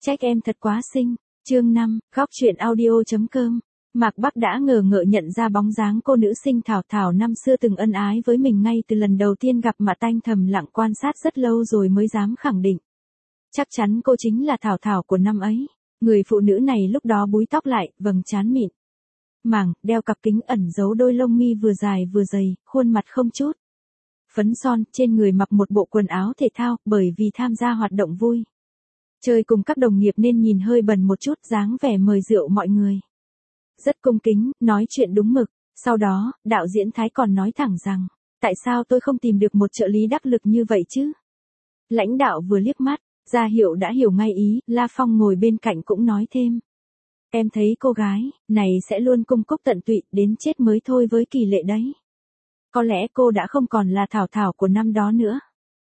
Trách em thật quá xinh. Chương 5, góc chuyện audio.com. Mạc Bắc đã ngờ ngợ nhận ra bóng dáng cô nữ sinh Thảo Thảo năm xưa từng ân ái với mình ngay từ lần đầu tiên gặp mà anh thầm lặng quan sát rất lâu rồi mới dám khẳng định. Chắc chắn cô chính là Thảo Thảo của năm ấy. Người phụ nữ này lúc đó búi tóc lại, vầng trán mịn màng, đeo cặp kính ẩn giấu đôi lông mi vừa dài vừa dày, khuôn mặt không chút phấn son, trên người mặc một bộ quần áo thể thao, bởi vì tham gia hoạt động vui chơi cùng các đồng nghiệp nên nhìn hơi bần một chút, dáng vẻ mời rượu mọi người. Rất cung kính, nói chuyện đúng mực. Sau đó, đạo diễn Thái còn nói thẳng rằng, tại sao tôi không tìm được một trợ lý đắc lực như vậy chứ? Lãnh đạo vừa liếc mắt, ra hiệu đã hiểu ngay ý, La Phong ngồi bên cạnh cũng nói thêm. Em thấy cô gái này sẽ luôn cung cúc tận tụy, đến chết mới thôi với Kỳ Lệ đấy. Có lẽ cô đã không còn là Thảo Thảo của năm đó nữa.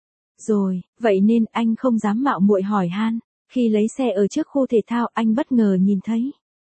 Rồi, vậy nên anh không dám mạo muội hỏi han. Khi lấy xe ở trước khu thể thao, anh bất ngờ nhìn thấy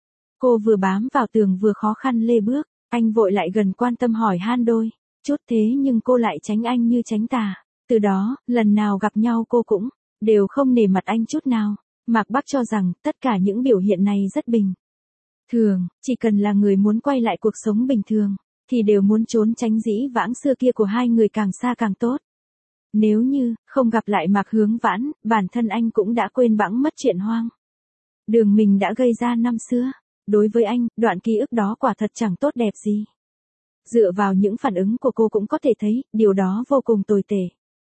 cô vừa bám vào tường vừa khó khăn lê bước. Anh vội lại gần quan tâm hỏi han đôi chút, thế nhưng cô lại tránh anh như tránh tà. Từ đó, lần nào gặp nhau cô cũng đều không nể mặt anh chút nào. Mạc Bắc cho rằng tất cả những biểu hiện này rất bình thường, chỉ cần là người muốn quay lại cuộc sống bình thường thì đều muốn trốn tránh dĩ vãng xưa kia của hai người càng xa càng tốt. Nếu như không gặp lại Mạc Hướng Vãn, bản thân anh cũng đã quên bẵng mất chuyện hoang đường mình đã gây ra năm xưa. Đối với anh, đoạn ký ức đó quả thật chẳng tốt đẹp gì. Dựa vào những phản ứng của cô cũng có thể thấy, điều đó vô cùng tồi tệ.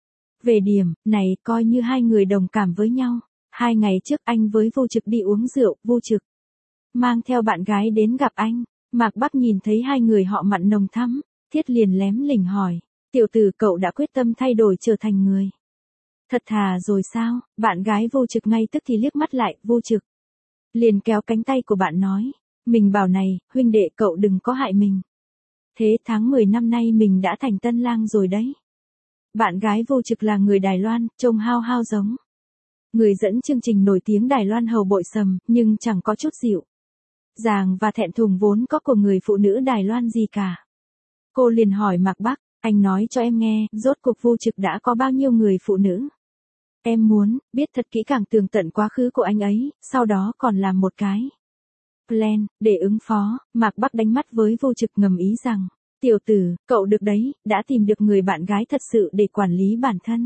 Về điểm này, coi như hai người đồng cảm với nhau. 2 ngày trước anh với Vu Trực đi uống rượu, Vu Trực mang theo bạn gái đến gặp anh. Mạc Bắc nhìn thấy hai người họ mặn nồng thắm, Thiết liền lém lỉnh hỏi. Tiểu tử, cậu đã quyết tâm thay đổi trở thành người thật thà rồi sao? Bạn gái Vu Trực ngay tức thì liếc mắt lại, Vu Trực liền kéo cánh tay của bạn nói. Mình bảo này, huynh đệ cậu đừng có hại mình. Thế tháng 10 năm nay mình đã thành tân lang rồi đấy. Bạn gái Vu Trực là người Đài Loan, trông hao hao giống người dẫn chương trình nổi tiếng Đài Loan Hầu Bội Sầm, nhưng chẳng có chút dịu dàng và thẹn thùng vốn có của người phụ nữ Đài Loan gì cả. Cô liền hỏi Mạc Bắc, anh nói cho em nghe, rốt cuộc Vu Trực đã có bao nhiêu người phụ nữ? Em muốn biết thật kỹ càng tường tận quá khứ của anh ấy, sau đó còn làm một cái plan để ứng phó. Mạc Bắc đánh mắt với Vu Trực ngầm ý rằng, tiểu tử, cậu được đấy, đã tìm được người bạn gái thật sự để quản lý bản thân.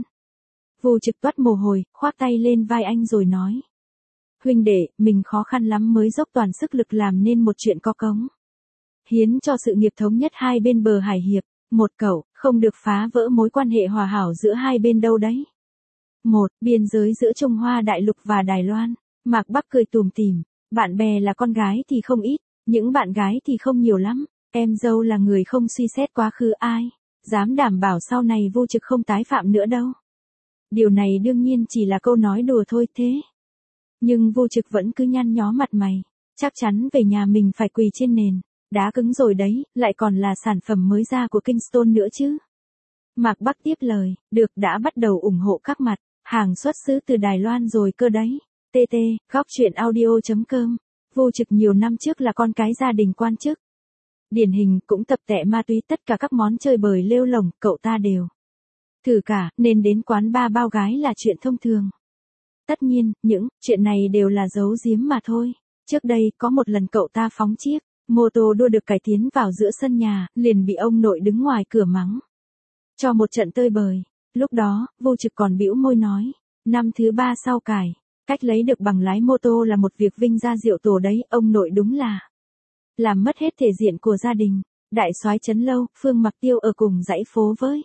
Vu Trực toát mồ hôi, khoác tay lên vai anh rồi nói. Huynh đệ, mình khó khăn lắm mới dốc toàn sức lực làm nên một chuyện có cống hiến cho sự nghiệp thống nhất hai bên bờ hải hiệp. Một cậu, không được phá vỡ mối quan hệ hòa hảo giữa hai bên đâu đấy. Một, biên giới giữa Trung Hoa Đại Lục và Đài Loan. Mạc Bắc cười tủm tỉm, bạn bè là con gái thì không ít, những bạn gái thì không nhiều lắm. Em dâu là người không suy xét quá khứ, ai dám đảm bảo sau này Vu Trực không tái phạm nữa đâu. Điều này đương nhiên chỉ là câu nói đùa thôi thế. Nhưng Vu Trực vẫn cứ nhăn nhó mặt mày, chắc chắn về nhà mình phải quỳ trên nền đá cứng rồi đấy, lại còn là sản phẩm mới ra của Kingston nữa chứ. Mạc Bắc tiếp lời, được, đã bắt đầu ủng hộ các mặt hàng xuất xứ từ Đài Loan rồi cơ đấy. TT, góc chuyện audio.com. Vu Trực nhiều năm trước là con cái gia đình quan chức điển hình, cũng tập tẹ ma túy, tất cả các món chơi bời lêu lổng, cậu ta đều thử cả, nên đến quán bar bao gái là chuyện thông thường. Tất nhiên, những chuyện này đều là giấu giếm mà thôi. Trước đây, có một lần cậu ta phóng chiếc mô tô đua được cải tiến vào giữa sân nhà, liền bị ông nội đứng ngoài cửa mắng cho một trận tơi bời. Lúc đó, Vu Trực còn bĩu môi nói, năm thứ 3 sau cải cách lấy được bằng lái mô tô là một việc vinh ra diệu tổ đấy, ông nội đúng là làm mất hết thể diện của gia đình. Đại soái Trấn Lâu, Phương Mặc Tiêu ở cùng dãy phố với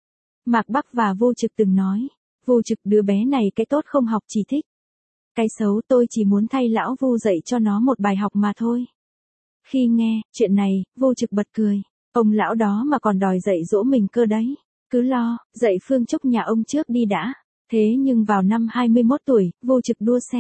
Mạc Bắc và Vu Trực từng nói, Vu Trực đứa bé này cái tốt không học chỉ thích cái xấu, tôi chỉ muốn thay lão Vu dạy cho nó một bài học mà thôi. Khi nghe chuyện này, Vu Trực bật cười, ông lão đó mà còn đòi dạy dỗ mình cơ đấy. Cứ lo dạy Phương Trúc nhà ông trước đi đã. Thế nhưng vào năm 21 tuổi, Vu Trực đua xe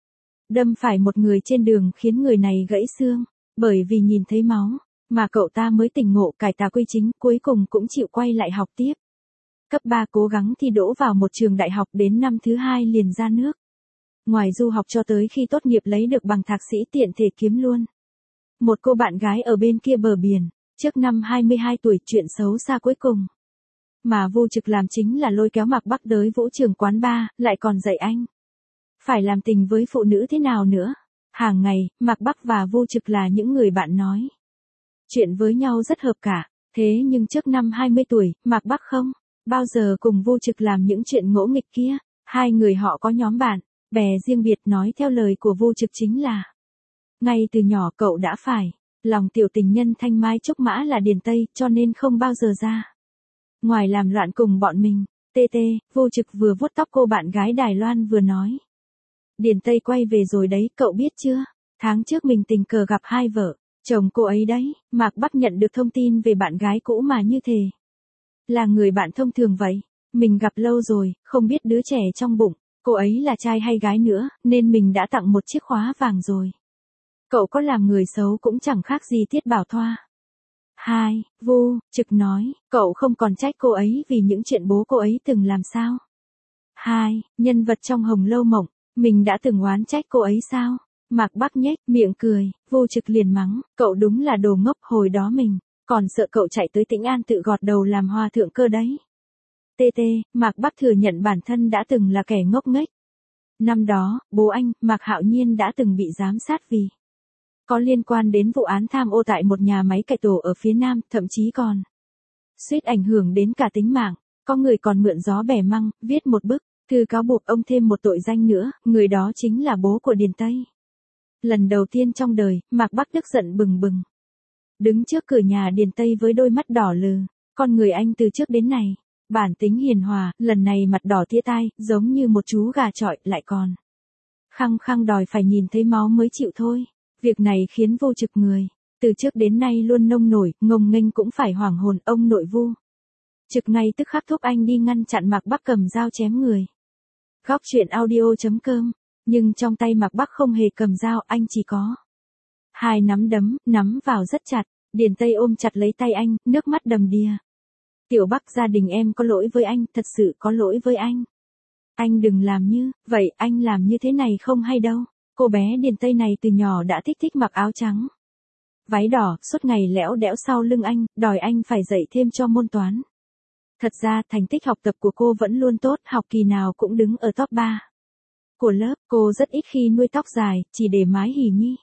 đâm phải một người trên đường khiến người này gãy xương. Bởi vì nhìn thấy máu mà cậu ta mới tỉnh ngộ cải tà quy chính, cuối cùng cũng chịu quay lại học tiếp. Cấp 3 cố gắng thi đỗ vào một trường đại học, đến năm thứ 2 liền ra nước ngoài du học cho tới khi tốt nghiệp lấy được bằng thạc sĩ, tiện thể kiếm luôn một cô bạn gái ở bên kia bờ biển. Trước năm 22 tuổi, chuyện xấu xa cuối cùng mà Vu Trực làm chính là lôi kéo Mạc Bắc tới vũ trường quán bar, lại còn dạy anh Phải làm tình với phụ nữ thế nào nữa? Hàng ngày, Mạc Bắc và Vu Trực là những người bạn nói chuyện với nhau rất hợp cả. Thế nhưng trước năm 20 tuổi, Mạc Bắc không bao giờ cùng Vu Trực làm những chuyện ngỗ nghịch kia. Hai người họ có nhóm bạn, bè riêng biệt, nói theo lời của Vu Trực chính là ngay từ nhỏ cậu đã phải lòng tiểu tình nhân thanh mai trúc mã là Điền Tây, cho nên không bao giờ ra ngoài làm loạn cùng bọn mình. TT, Vu Trực vừa vuốt tóc cô bạn gái Đài Loan vừa nói. Điền Tây quay về rồi đấy, cậu biết chưa? Tháng trước mình tình cờ gặp hai vợ chồng cô ấy đấy. Mạc Bắc nhận được thông tin về bạn gái cũ mà như thế là người bạn thông thường vậy. Mình gặp lâu rồi, không biết đứa trẻ trong bụng cô ấy là trai hay gái nữa, nên mình đã tặng một chiếc khóa vàng rồi. Cậu có làm người xấu cũng chẳng khác gì Tiết Bảo Thoa. Vu Trực nói, cậu không còn trách cô ấy vì những chuyện bố cô ấy từng làm sao? Nhân vật trong Hồng Lâu Mộng, mình đã từng oán trách cô ấy sao? Mạc Bắc nhếch miệng cười, Vu Trực liền mắng, cậu đúng là đồ ngốc, hồi đó mình còn sợ cậu chạy tới Tĩnh An tự gọt đầu làm hòa thượng cơ đấy. TT, Mạc Bắc thừa nhận bản thân đã từng là kẻ ngốc nghếch. Năm đó, bố anh, Mạc Hạo Nhiên đã từng bị giám sát vì có liên quan đến vụ án tham ô tại một nhà máy cải tổ ở phía Nam, thậm chí còn suýt ảnh hưởng đến cả tính mạng. Có người còn mượn gió bẻ măng, viết một bức thư cáo buộc ông thêm một tội danh nữa, người đó chính là bố của Điền Tây. Lần đầu tiên trong đời, Mạc Bắc tức giận bừng bừng. Đứng trước cửa nhà Điền Tây với đôi mắt đỏ lừ, con người anh từ trước đến nay bản tính hiền hòa, lần này mặt đỏ tía tai, giống như một chú gà chọi, lại còn khăng khăng đòi phải nhìn thấy máu mới chịu thôi. Việc này khiến Vu Trực người từ trước đến nay luôn nông nổi, ngông nghênh cũng phải hoảng hồn. Ông nội Vu Trực ngay tức khắc thúc anh đi ngăn chặn Mạc Bắc cầm dao chém người. Góc truyện audio.com. Nhưng trong tay Mạc Bắc không hề cầm dao, anh chỉ có hai nắm đấm, nắm vào rất chặt. Điền Tây ôm chặt lấy tay anh, nước mắt đầm đìa. Tiểu Bắc, gia đình em có lỗi với anh, thật sự có lỗi với anh. Anh đừng làm như vậy, anh làm như thế này không hay đâu. Cô bé Điền Tây này từ nhỏ đã thích mặc áo trắng, váy đỏ, suốt ngày lẽo đẽo sau lưng anh, đòi anh phải dạy thêm cho môn toán. Thật ra, thành tích học tập của cô vẫn luôn tốt, học kỳ nào cũng đứng ở top 3 của lớp. Cô rất ít khi nuôi tóc dài, chỉ để mái hỉ nhi.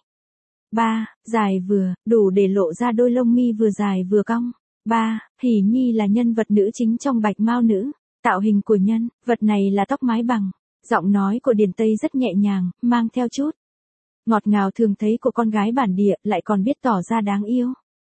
Dài vừa, đủ để lộ ra đôi lông mi vừa dài vừa cong. Hỉ nhi là nhân vật nữ chính trong Bạch Mao Nữ. Tạo hình của nhân vật này là tóc mái bằng. Giọng nói của Điền Tây rất nhẹ nhàng, mang theo chút ngọt ngào thường thấy của con gái bản địa, lại còn biết tỏ ra đáng yêu.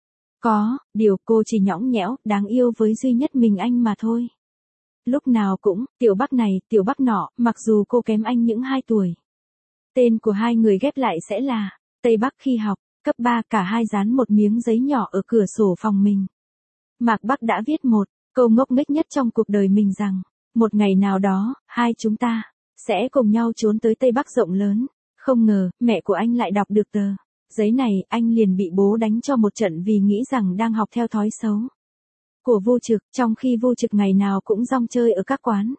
Có điều cô chỉ nhõng nhẽo, đáng yêu với duy nhất mình anh mà thôi. Lúc nào cũng, Tiểu Bắc này, Tiểu Bắc nọ, mặc dù cô kém anh những 2 tuổi. Tên của hai người ghép lại sẽ là Tây Bắc. Khi học cấp 3, cả hai dán một miếng giấy nhỏ ở cửa sổ phòng mình. Mạc Bắc đã viết một câu ngốc nghếch nhất trong cuộc đời mình rằng, một ngày nào đó, hai chúng ta sẽ cùng nhau trốn tới Tây Bắc rộng lớn. Không ngờ, mẹ của anh lại đọc được tờ giấy này, anh liền bị bố đánh cho một trận vì nghĩ rằng đang học theo thói xấu của Vu Trực, trong khi Vu Trực ngày nào cũng rong chơi ở các quán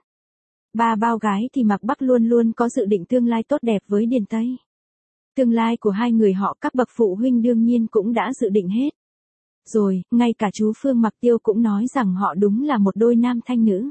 bao gái thì Mạc Bắc luôn luôn có dự định tương lai tốt đẹp với Điền Tây. Tương lai của hai người họ các bậc phụ huynh đương nhiên cũng đã dự định hết rồi, ngay cả chú Phương Mặc Tiêu cũng nói rằng họ đúng là một đôi nam thanh nữ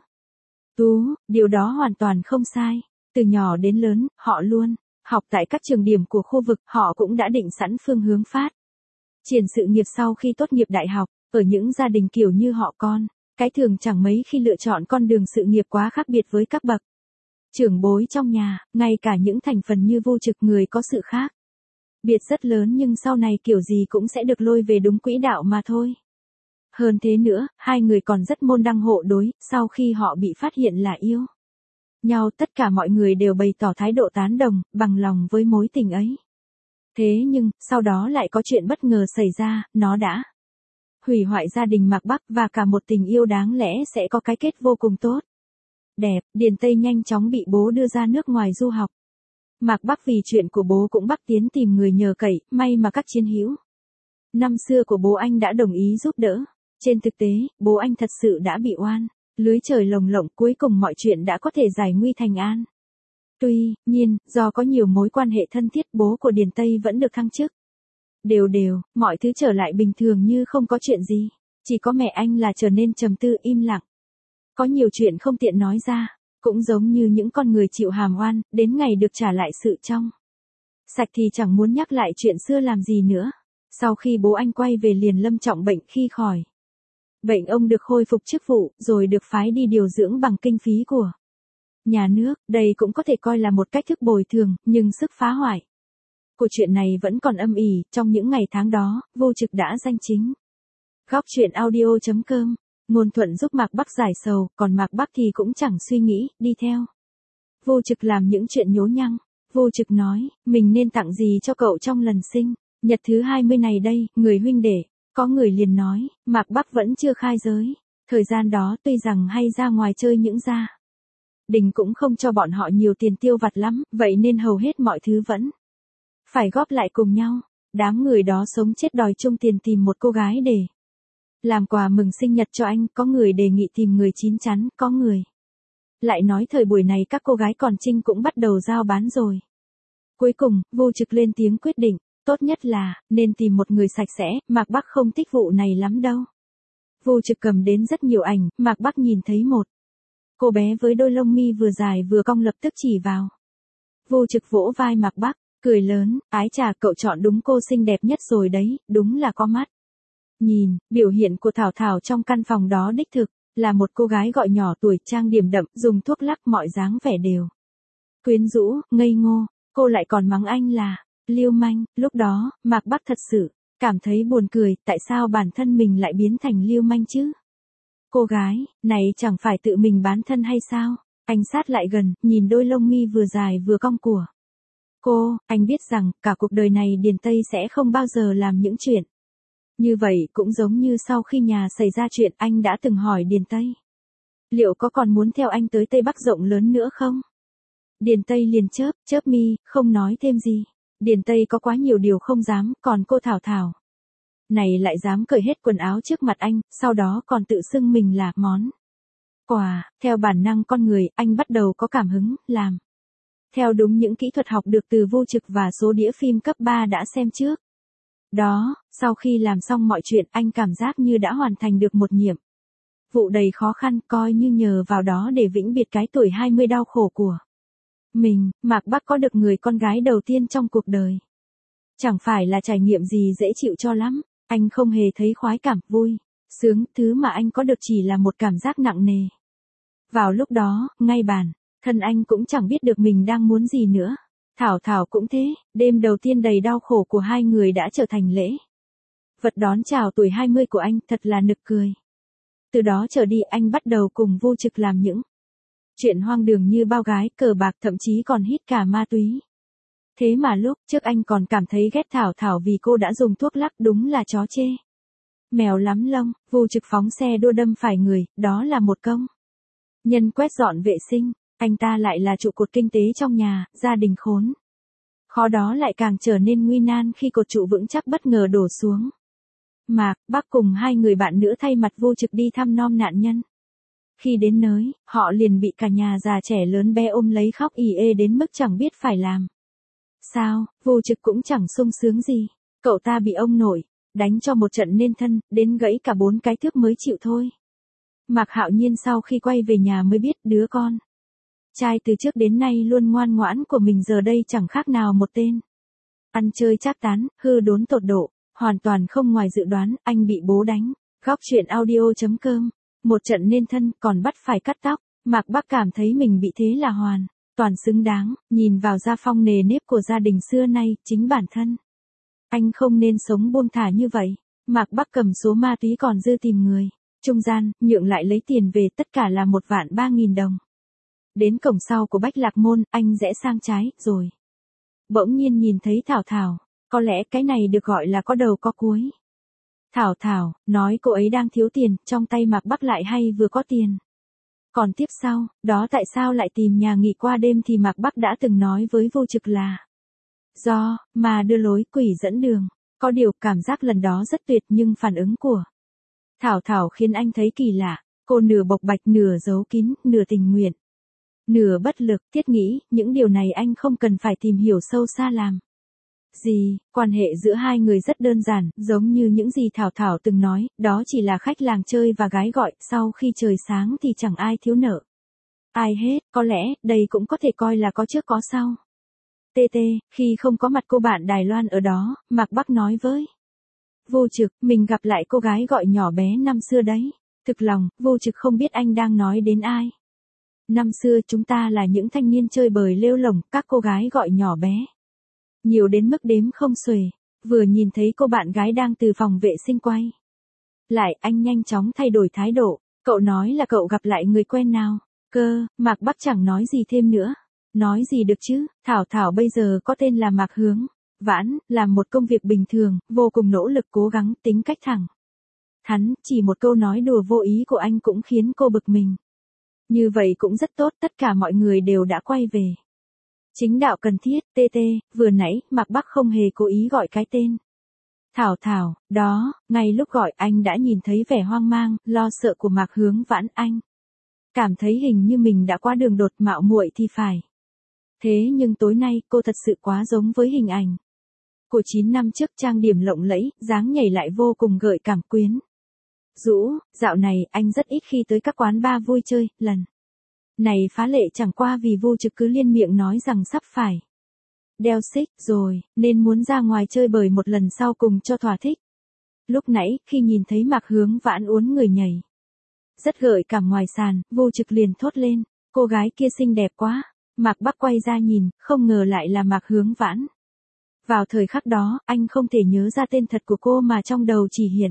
tú, điều đó hoàn toàn không sai. Từ nhỏ đến lớn, họ luôn học tại các trường điểm của khu vực, họ cũng đã định sẵn phương hướng phát triển sự nghiệp sau khi tốt nghiệp đại học. Ở những gia đình kiểu như họ con, cái thường chẳng mấy khi lựa chọn con đường sự nghiệp quá khác biệt với các bậc trưởng bối trong nhà, ngay cả những thành phần như Vu Trực người có sự khác biệt rất lớn nhưng sau này kiểu gì cũng sẽ được lôi về đúng quỹ đạo mà thôi. Hơn thế nữa, hai người còn rất môn đăng hộ đối, sau khi họ bị phát hiện là yêu nhau, tất cả mọi người đều bày tỏ thái độ tán đồng, bằng lòng với mối tình ấy. Thế nhưng, sau đó lại có chuyện bất ngờ xảy ra, nó đã hủy hoại gia đình Mạc Bắc và cả một tình yêu đáng lẽ sẽ có cái kết vô cùng tốt đẹp. Điền Tây nhanh chóng bị bố đưa ra nước ngoài du học. Mạc Bắc vì chuyện của bố cũng bắc tiến tìm người nhờ cậy, may mà các chiến hữu năm xưa của bố anh đã đồng ý giúp đỡ. Trên thực tế, bố anh thật sự đã bị oan lưới trời lồng lộng, cuối cùng mọi chuyện đã có thể giải nguy thành an. Tuy nhiên, do có nhiều mối quan hệ thân thiết, bố của Điền Tây vẫn được thăng chức đều, mọi thứ trở lại bình thường như không có chuyện gì. Chỉ có mẹ anh là trở nên trầm tư im lặng. Có nhiều chuyện không tiện nói ra. Cũng giống như những con người chịu hàm oan, đến ngày được trả lại sự trong sạch thì chẳng muốn nhắc lại chuyện xưa làm gì nữa. Sau khi bố anh quay về liền lâm trọng bệnh, khi khỏi bệnh ông được khôi phục chức vụ, rồi được phái đi điều dưỡng bằng kinh phí của nhà nước. Đây cũng có thể coi là một cách thức bồi thường, nhưng sức phá hoại của chuyện này vẫn còn âm ỉ. Trong những ngày tháng đó, Vô Trực đã danh chính góc chuyện audio.com. Ngôn Thuận giúp Mạc Bắc giải sầu, còn Mạc Bắc thì cũng chẳng suy nghĩ, đi theo Vô Trực làm những chuyện nhố nhăng. Vô Trực nói, mình nên tặng gì cho cậu trong lần sinh nhật thứ 20 này đây, người huynh đệ. Có người liền nói, Mạc Bắc vẫn chưa khai giới. Thời gian đó tuy rằng hay ra ngoài chơi những gia đình cũng không cho bọn họ nhiều tiền tiêu vặt lắm, vậy nên hầu hết mọi thứ vẫn phải góp lại cùng nhau. Đám người đó sống chết đòi chung tiền tìm một cô gái để làm quà mừng sinh nhật cho anh. Có người đề nghị tìm người chín chắn, có người lại nói thời buổi này các cô gái còn trinh cũng bắt đầu giao bán rồi. Cuối cùng, Vô Trực lên tiếng quyết định, tốt nhất là nên tìm một người sạch sẽ. Mạc Bắc không thích vụ này lắm đâu. Vô Trực cầm đến rất nhiều ảnh. Mạc Bắc nhìn thấy một cô bé với đôi lông mi vừa dài vừa cong, lập tức chỉ vào. Vô Trực vỗ vai Mạc Bắc, cười lớn, ái chà, cậu chọn đúng cô xinh đẹp nhất rồi đấy, đúng là có mắt. Nhìn, biểu hiện của Thảo Thảo trong căn phòng đó đích thực là một cô gái gọi nhỏ tuổi, trang điểm đậm, dùng thuốc lắc, mọi dáng vẻ đều quyến rũ, ngây ngô. Cô lại còn mắng anh là lưu manh. Lúc đó, Mạc Bắc thật sự cảm thấy buồn cười, tại sao bản thân mình lại biến thành lưu manh chứ? Cô gái này chẳng phải tự mình bán thân hay sao? Anh sát lại gần, nhìn đôi lông mi vừa dài vừa cong của cô. Anh biết rằng cả cuộc đời này Điền Tây sẽ không bao giờ làm những chuyện như vậy. Cũng giống như sau khi nhà xảy ra chuyện, anh đã từng hỏi Điền Tây liệu có còn muốn theo anh tới Tây Bắc rộng lớn nữa không. Điền Tây liền chớp mi, không nói thêm gì. Điền Tây có quá nhiều điều không dám, còn cô Thảo Thảo này lại dám cởi hết quần áo trước mặt anh, sau đó còn tự xưng mình là món quà. Theo bản năng con người, anh bắt đầu có cảm hứng làm theo đúng những kỹ thuật học được từ Vô Trực và số đĩa phim cấp 3 đã xem trước đó. Sau khi làm xong mọi chuyện, anh cảm giác như đã hoàn thành được một nhiệm vụ đầy khó khăn, coi như nhờ vào đó để vĩnh biệt cái tuổi 20 đau khổ của mình. Mạc Bắc có được người con gái đầu tiên trong cuộc đời, chẳng phải là trải nghiệm gì dễ chịu cho lắm. Anh không hề thấy khoái cảm, vui sướng, thứ mà anh có được chỉ là một cảm giác nặng nề. Vào lúc đó, ngay bản thân anh cũng chẳng biết được mình đang muốn gì nữa. Thảo Thảo cũng thế, đêm đầu tiên đầy đau khổ của hai người đã trở thành lễ vật đón chào tuổi 20 của anh, thật là nực cười. Từ đó trở đi, anh bắt đầu cùng Vô Trực làm những chuyện hoang đường như bao gái, cờ bạc, thậm chí còn hít cả ma túy. Thế mà lúc trước anh còn cảm thấy ghét Thảo Thảo vì cô đã dùng thuốc lắc, đúng là chó chê mèo lắm lông. Vô Trực phóng xe đua đâm phải người, đó là một công nhân quét dọn vệ sinh. Anh ta lại là trụ cột kinh tế trong nhà, gia đình khốn khó đó lại càng trở nên nguy nan khi cột trụ vững chắc bất ngờ đổ xuống. Mạc Bắc cùng hai người bạn nữa thay mặt Vô Trực đi thăm nom nạn nhân. Khi đến nơi, họ liền bị cả nhà già trẻ lớn bé ôm lấy khóc ì ê đến mức chẳng biết phải làm sao. Vô Trực cũng chẳng sung sướng gì. Cậu ta bị ông nội đánh cho một trận nên thân, đến gãy cả 4 cái thước mới chịu thôi. Mạc Hạo Nhiên sau khi quay về nhà mới biết đứa con trai từ trước đến nay luôn ngoan ngoãn của mình giờ đây chẳng khác nào một tên ăn chơi trác tán, hư đốn tột độ, hoàn toàn không ngoài dự đoán. Anh bị bố đánh. Góc chuyện audio.com. Một trận nên thân, còn bắt phải cắt tóc. Mạc Bắc cảm thấy mình bị thế là hoàn toàn xứng đáng. Nhìn vào gia phong nề nếp của gia đình xưa nay, chính bản thân anh không nên sống buông thả như vậy. Mạc Bắc cầm số ma túy còn dư tìm người trung gian, nhượng lại lấy tiền về, tất cả là 1.300.000 đồng. Đến cổng sau của Bách Lạc Môn, anh rẽ sang trái, rồi bỗng nhiên nhìn thấy Thảo Thảo. Có lẽ cái này được gọi là có đầu có cuối. Thảo Thảo nói cô ấy đang thiếu tiền, trong tay Mạc Bắc lại hay vừa có tiền. Còn tiếp sau, đó tại sao lại tìm nhà nghỉ qua đêm thì Mạc Bắc đã từng nói với Vô Trực là do mà đưa lối, quỷ dẫn đường. Có điều cảm giác lần đó rất tuyệt, nhưng phản ứng của Thảo Thảo khiến anh thấy kỳ lạ. Cô nửa bộc bạch, nửa giấu kín, nửa tình nguyện, nửa bất lực. Thiết nghĩ, những điều này anh không cần phải tìm hiểu sâu xa làm gì. Quan hệ giữa hai người rất đơn giản, giống như những gì Thảo Thảo từng nói, đó chỉ là khách làng chơi và gái gọi, sau khi trời sáng thì chẳng ai thiếu nợ Ai hết, có lẽ, đây cũng có thể coi là có trước có sau. TT, khi không có mặt cô bạn Đài Loan ở đó, Mạc Bắc nói với Vô Trực, mình gặp lại cô gái gọi nhỏ bé năm xưa đấy. Thực lòng, Vô Trực không biết anh đang nói đến ai. Năm xưa chúng ta là những thanh niên chơi bời lêu lổng, các cô gái gọi nhỏ bé. Nhiều đến mức đếm không xuể, vừa nhìn thấy cô bạn gái đang từ phòng vệ sinh quay lại, anh nhanh chóng thay đổi thái độ, cậu nói là cậu gặp lại người quen nào. Cơ, Mạc Bắc chẳng nói gì thêm nữa. Nói gì được chứ, Thảo Thảo bây giờ có tên là Mạc Hướng Vãn, làm một công việc bình thường, vô cùng nỗ lực cố gắng, tính cách thẳng thắn, chỉ một câu nói đùa vô ý của anh cũng khiến cô bực mình. Như vậy cũng rất tốt, tất cả mọi người đều đã quay về chính đạo cần thiết. TT, vừa nãy, Mạc Bắc không hề cố ý gọi cái tên Thảo Thảo, đó, ngay lúc gọi anh đã nhìn thấy vẻ hoang mang, lo sợ của Mạc Hướng Vãn. Anh cảm thấy hình như mình đã qua đường đột, mạo muội thì phải. Thế nhưng tối nay cô thật sự quá giống với hình ảnh của 9 năm trước, trang điểm lộng lẫy, dáng nhảy lại vô cùng gợi cảm quyến rũ. Dạo này anh rất ít khi tới các quán bar vui chơi, lần này phá lệ chẳng qua vì Vô Trực cứ liên miệng nói rằng sắp phải đeo xích rồi, nên muốn ra ngoài chơi bời một lần sau cùng cho thỏa thích. Lúc nãy, khi nhìn thấy Mạc Hướng Vãn uốn người nhảy rất gợi cảm ngoài sàn, Vô Trực liền thốt lên, cô gái kia xinh đẹp quá. Mạc Bắc quay ra nhìn, không ngờ lại là Mạc Hướng Vãn. Vào thời khắc đó, anh không thể nhớ ra tên thật của cô mà trong đầu chỉ hiện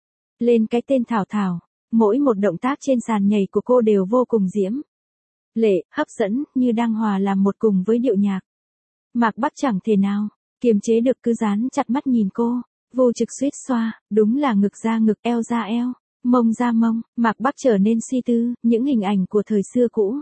lên cái tên Thảo Thảo. Mỗi một động tác trên sàn nhảy của cô đều vô cùng diễm lệ, hấp dẫn, như đang hòa làm một cùng với điệu nhạc. Mạc Bắc chẳng thể nào kiềm chế được, cứ dán chặt mắt nhìn cô. Vô Trực suýt xoa, đúng là ngực ra ngực, eo ra eo, mông ra mông. Mạc Bắc trở nên suy tư, những hình ảnh của thời xưa cũ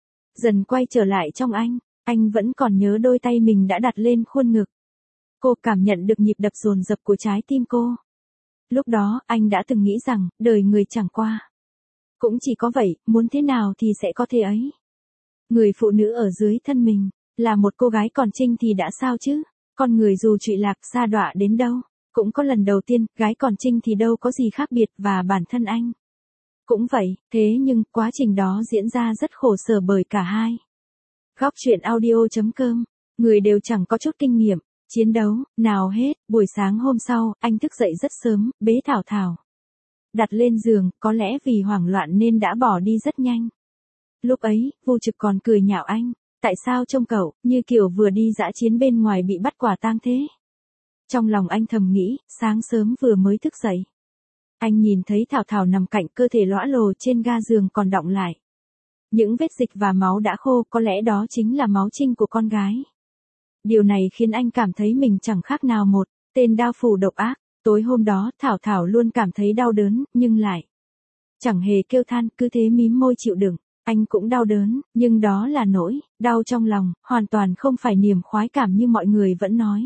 dần quay trở lại trong anh vẫn còn nhớ đôi tay mình đã đặt lên khuôn ngực cô, cảm nhận được nhịp đập dồn dập của trái tim cô. Lúc đó, anh đã từng nghĩ rằng, đời người chẳng qua cũng chỉ có vậy, muốn thế nào thì sẽ có thế ấy. Người phụ nữ ở dưới thân mình là một cô gái còn trinh thì đã sao chứ? Con người dù trụy lạc sa đọa đến đâu, cũng có lần đầu tiên, gái còn trinh thì đâu có gì khác biệt, và bản thân anh cũng vậy. Thế nhưng, quá trình đó diễn ra rất khổ sở bởi cả hai. Góc truyện audio.com, người đều chẳng có chút kinh nghiệm chiến đấu nào hết. Buổi sáng hôm sau, anh thức dậy rất sớm, bế Thảo Thảo đặt lên giường, có lẽ vì hoảng loạn nên đã bỏ đi rất nhanh. Lúc ấy, Vô Trực còn cười nhạo anh, tại sao trông cậu như kiểu vừa đi dã chiến bên ngoài bị bắt quả tang thế? Trong lòng anh thầm nghĩ, sáng sớm vừa mới thức dậy, anh nhìn thấy Thảo Thảo nằm cạnh, cơ thể lõa lồ trên ga giường còn đọng lại những vết dịch và máu đã khô, có lẽ đó chính là máu trinh của con gái. Điều này khiến anh cảm thấy mình chẳng khác nào một tên đao phủ độc ác. Tối hôm đó, Thảo Thảo luôn cảm thấy đau đớn, nhưng lại chẳng hề kêu than, cứ thế mím môi chịu đựng. Anh cũng đau đớn, nhưng đó là nỗi đau trong lòng, hoàn toàn không phải niềm khoái cảm như mọi người vẫn nói.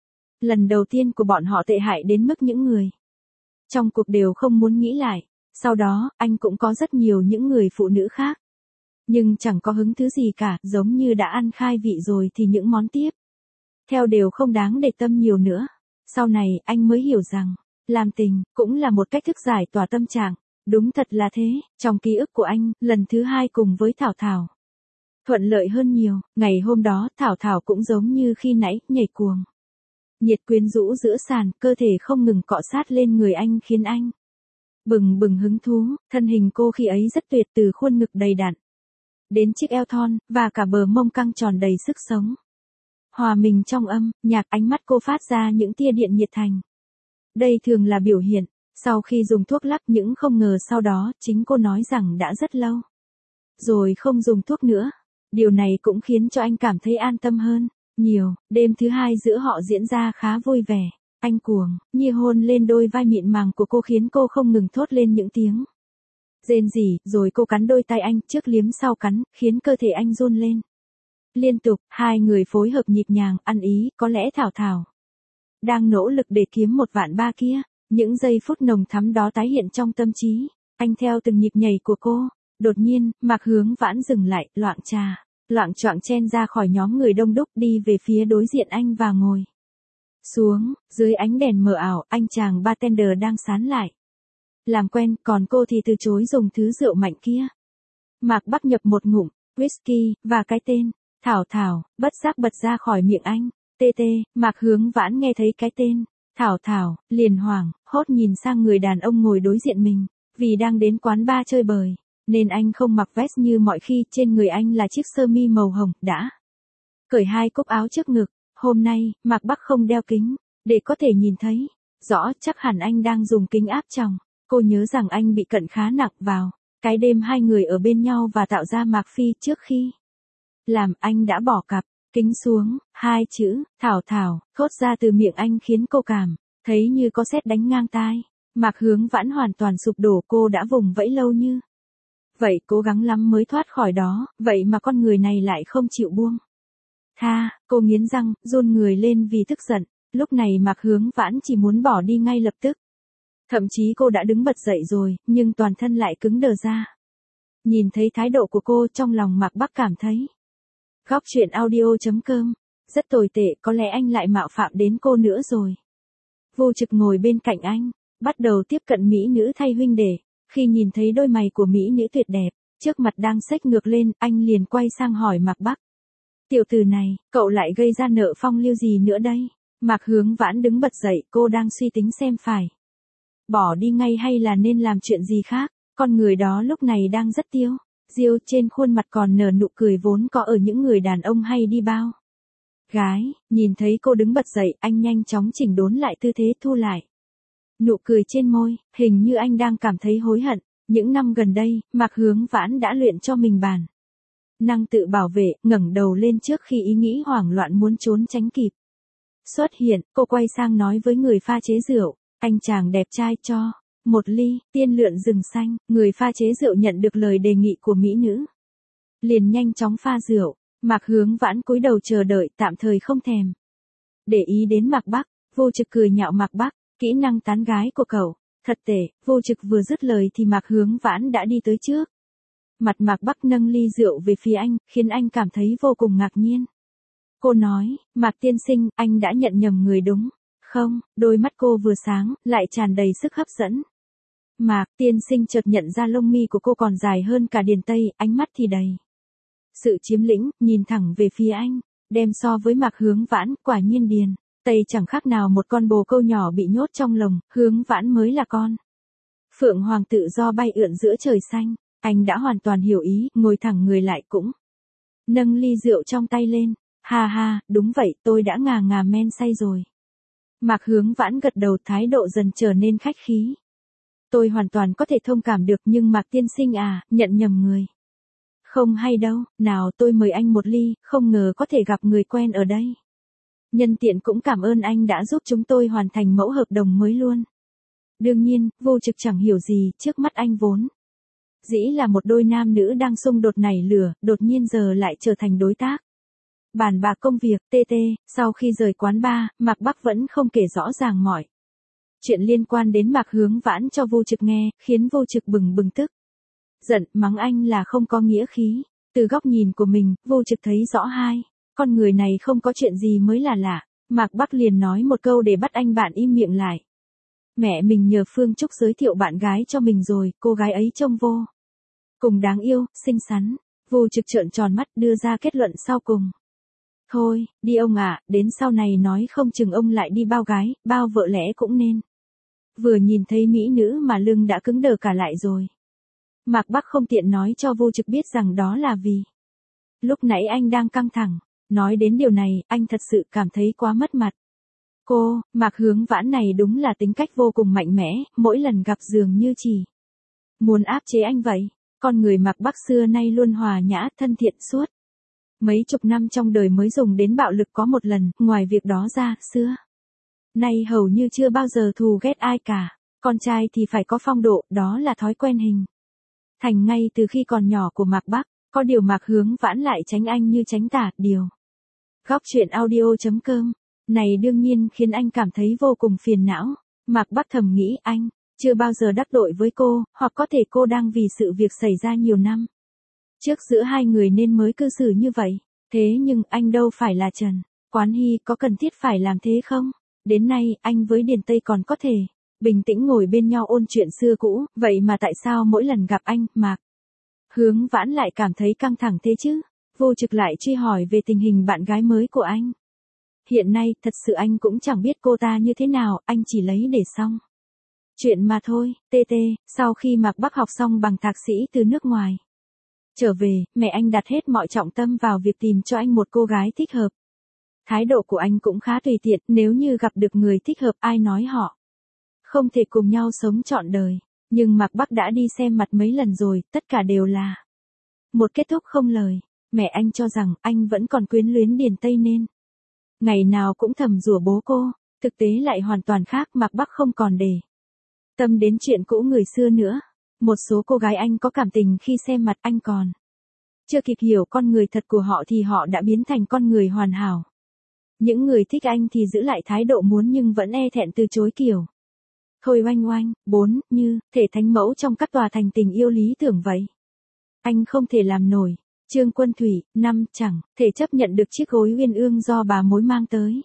Lần đầu tiên của bọn họ tệ hại đến mức những người trong cuộc đều không muốn nghĩ lại. Sau đó, anh cũng có rất nhiều những người phụ nữ khác, nhưng chẳng có hứng thứ gì cả, giống như đã ăn khai vị rồi thì những món tiếp theo đều không đáng để tâm nhiều nữa. Sau này, anh mới hiểu rằng, làm tình cũng là một cách thức giải tỏa tâm trạng. Đúng thật là thế, trong ký ức của anh, lần thứ hai cùng với Thảo Thảo thuận lợi hơn nhiều. Ngày hôm đó, Thảo Thảo cũng giống như khi nãy, nhảy cuồng nhiệt quyến rũ giữa sàn, cơ thể không ngừng cọ sát lên người anh khiến anh bừng bừng hứng thú. Thân hình cô khi ấy rất tuyệt, từ khuôn ngực đầy đặn đến chiếc eo thon, và cả bờ mông căng tròn đầy sức sống. Hòa mình trong âm nhạc, ánh mắt cô phát ra những tia điện nhiệt thành. Đây thường là biểu hiện sau khi dùng thuốc lắc, nhưng không ngờ sau đó, chính cô nói rằng đã rất lâu rồi không dùng thuốc nữa. Điều này cũng khiến cho anh cảm thấy an tâm hơn nhiều. Đêm thứ hai giữa họ diễn ra khá vui vẻ. Anh cuồng như hôn lên đôi vai mịn màng của cô, khiến cô không ngừng thốt lên những tiếng rên rỉ, rồi cô cắn đôi tay anh, trước liếm sau cắn, khiến cơ thể anh run lên liên tục. Hai người phối hợp nhịp nhàng, ăn ý. Có lẽ Thảo Thảo đang nỗ lực để kiếm một vạn ba kia. Những giây phút nồng thắm đó tái hiện trong tâm trí anh theo từng nhịp nhảy của cô. Đột nhiên, Mạc Hướng Vãn dừng lại, loạng choạng chen ra khỏi nhóm người đông đúc, đi về phía đối diện anh và ngồi xuống. Dưới ánh đèn mờ ảo, anh chàng bartender đang sán lại làm quen, còn cô thì từ chối dùng thứ rượu mạnh kia. Mạc Bắc nhập một ngụm, whisky, và cái tên, Thảo Thảo, bất giác bật ra khỏi miệng anh. Tê tê, Mạc Hướng Vãn nghe thấy cái tên, Thảo Thảo, liền hoảng, hốt nhìn sang người đàn ông ngồi đối diện mình. Vì đang đến quán bar chơi bời, nên anh không mặc vest như mọi khi, trên người anh là chiếc sơ mi màu hồng, đã cởi hai cúc áo trước ngực. Hôm nay, Mạc Bắc không đeo kính, để có thể nhìn thấy rõ, chắc hẳn anh đang dùng kính áp tròng. Cô nhớ rằng anh bị cận khá nặng vào cái đêm hai người ở bên nhau và tạo ra Mạc Phi. Trước khi làm, anh đã bỏ cặp kính xuống, hai chữ Thảo Thảo thốt ra từ miệng anh khiến cô cảm thấy như có sét đánh ngang tai. Mạc Hướng Vãn hoàn toàn sụp đổ, cô đã vùng vẫy lâu như vậy, cố gắng lắm mới thoát khỏi đó, vậy mà con người này lại không chịu buông tha. Cô nghiến răng, run người lên vì tức giận. Lúc này Mạc Hướng Vãn chỉ muốn bỏ đi ngay lập tức. Thậm chí cô đã đứng bật dậy rồi, nhưng toàn thân lại cứng đờ ra. Nhìn thấy thái độ của cô, trong lòng Mạc Bắc cảm thấy Góc truyện audio.com rất tồi tệ, có lẽ anh lại mạo phạm đến cô nữa rồi. Vô Trực ngồi bên cạnh anh, bắt đầu tiếp cận mỹ nữ thay huynh đệ. Khi nhìn thấy đôi mày của mỹ nữ tuyệt đẹp trước mặt đang xếch ngược lên, anh liền quay sang hỏi Mạc Bắc. Tiểu tử này, cậu lại gây ra nợ phong lưu gì nữa đây? Mạc Hướng Vãn đứng bật dậy, cô đang suy tính xem phải bỏ đi ngay hay là nên làm chuyện gì khác. Con người đó lúc này đang rất tiêu diêu, trên khuôn mặt còn nở nụ cười vốn có ở những người đàn ông hay đi bao gái. Nhìn thấy cô đứng bật dậy, anh nhanh chóng chỉnh đốn lại tư thế, thu lại nụ cười trên môi, hình như anh đang cảm thấy hối hận. Những năm gần đây, Mạc Hướng Vãn đã luyện cho mình bản năng tự bảo vệ, ngẩng đầu lên trước khi ý nghĩ hoảng loạn muốn trốn tránh kịp xuất hiện. Cô quay sang nói với người pha chế rượu, anh chàng đẹp trai cho một ly tiên lượn rừng xanh. Người pha chế rượu nhận được lời đề nghị của mỹ nữ, liền nhanh chóng pha rượu. Mạc Hướng Vãn cúi đầu chờ đợi, tạm thời không thèm để ý đến Mạc Bắc. Vô Trực cười nhạo Mạc Bắc, kỹ năng tán gái của cậu thật tệ. Vô Trực vừa dứt lời thì Mạc Hướng Vãn đã đi tới trước mặt Mạc Bắc, nâng ly rượu về phía anh, khiến anh cảm thấy vô cùng ngạc nhiên. Cô nói, Mạc tiên sinh, anh đã nhận nhầm người đúng không? Đôi mắt cô vừa sáng, lại tràn đầy sức hấp dẫn. Mạc tiên sinh chợt nhận ra lông mi của cô còn dài hơn cả Điền Tây, ánh mắt thì đầy sự chiếm lĩnh, nhìn thẳng về phía anh. Đem so với Mạc Hướng Vãn, quả nhiên Điền Tây chẳng khác nào một con bồ câu nhỏ bị nhốt trong lồng, Hướng Vãn mới là con phượng hoàng tự do bay ượn giữa trời xanh. Anh đã hoàn toàn hiểu ý, ngồi thẳng người lại cũng nâng ly rượu trong tay lên. Ha ha, đúng vậy, tôi đã ngà men say rồi. Mạc Hướng Vãn gật đầu, thái độ dần trở nên khách khí. Tôi hoàn toàn có thể thông cảm được, nhưng Mạc tiên sinh à, nhận nhầm người không hay đâu. Nào, tôi mời anh một ly, không ngờ có thể gặp người quen ở đây. Nhân tiện cũng cảm ơn anh đã giúp chúng tôi hoàn thành mẫu hợp đồng mới luôn. Đương nhiên, Vô Trực chẳng hiểu gì, trước mắt anh vốn dĩ là một đôi nam nữ đang xung đột nảy lửa, đột nhiên giờ lại trở thành đối tác bàn bạc công việc. TT, sau khi rời quán bar, Mạc Bắc vẫn không kể rõ ràng mọi chuyện liên quan đến Mạc Hướng Vãn cho Vô Trực nghe, khiến Vô Trực bừng bừng tức giận, mắng anh là không có nghĩa khí. Từ góc nhìn của mình, Vô Trực thấy rõ hai con người này không có chuyện gì mới là lạ. Mạc Bắc liền nói một câu để bắt anh bạn im miệng lại. Mẹ mình nhờ Phương Trúc giới thiệu bạn gái cho mình rồi, cô gái ấy trông vô cùng đáng yêu, xinh xắn. Vô Trực trợn tròn mắt, đưa ra kết luận sau cùng. Thôi, đi ông ạ, đến sau này nói không chừng ông lại đi bao gái, bao vợ lẽ cũng nên. Vừa nhìn thấy mỹ nữ mà lưng đã cứng đờ cả lại rồi. Mạc Bắc không tiện nói cho Vô Trực biết rằng đó là vì lúc nãy anh đang căng thẳng. Nói đến điều này, anh thật sự cảm thấy quá mất mặt. Cô, Mạc Hướng Vãn này đúng là tính cách vô cùng mạnh mẽ, mỗi lần gặp dường như chỉ muốn áp chế anh vậy. Con người Mạc Bắc xưa nay luôn hòa nhã, thân thiện suốt mấy chục năm trong đời mới dùng đến bạo lực có một lần, ngoài việc đó ra, xưa nay hầu như chưa bao giờ thù ghét ai cả. Con trai thì phải có phong độ, đó là thói quen hình thành ngay từ khi còn nhỏ của Mạc Bắc. Có điều Mạc Hướng Vãn lại tránh anh như tránh tà. Điều Góc truyện audio.com này đương nhiên khiến anh cảm thấy vô cùng phiền não. Mạc Bắc thầm nghĩ anh chưa bao giờ đắc tội với cô, hoặc có thể cô đang vì sự việc xảy ra nhiều năm trước giữa hai người nên mới cư xử như vậy. Thế nhưng anh đâu phải là Trần Quán Hy, có cần thiết phải làm thế không? Đến nay, anh với Điền Tây còn có thể bình tĩnh ngồi bên nhau ôn chuyện xưa cũ, vậy mà tại sao mỗi lần gặp anh, Mạc Hướng Vãn lại cảm thấy căng thẳng thế chứ. Vô Trực lại truy hỏi về tình hình bạn gái mới của anh. Hiện nay, thật sự anh cũng chẳng biết cô ta như thế nào, anh chỉ lấy để xong. Chuyện mà thôi, TT, sau khi Mạc Bắc học xong bằng thạc sĩ từ nước ngoài. Trở về, mẹ anh đặt hết mọi trọng tâm vào việc tìm cho anh một cô gái thích hợp. Thái độ của anh cũng khá tùy tiện, nếu như gặp được người thích hợp ai nói họ không thể cùng nhau sống trọn đời. Nhưng Mạc Bắc đã đi xem mặt mấy lần rồi, tất cả đều là một kết thúc không lời. Mẹ anh cho rằng anh vẫn còn quyến luyến Điền Tây nên ngày nào cũng thầm rủa bố cô, thực tế lại hoàn toàn khác. Mạc Bắc không còn để tâm đến chuyện cũ người xưa nữa. Một số cô gái anh có cảm tình khi xem mặt anh còn chưa kịp hiểu con người thật của họ thì họ đã biến thành con người hoàn hảo. Những người thích anh thì giữ lại thái độ muốn nhưng vẫn e thẹn từ chối kiểu thôi oanh oanh. 4. Như thể thánh mẫu trong các tòa thành tình yêu lý tưởng vậy. Anh không thể làm nổi. Trương Quân Thủy. 5. Chẳng thể chấp nhận được chiếc gối uyên ương do bà mối mang tới.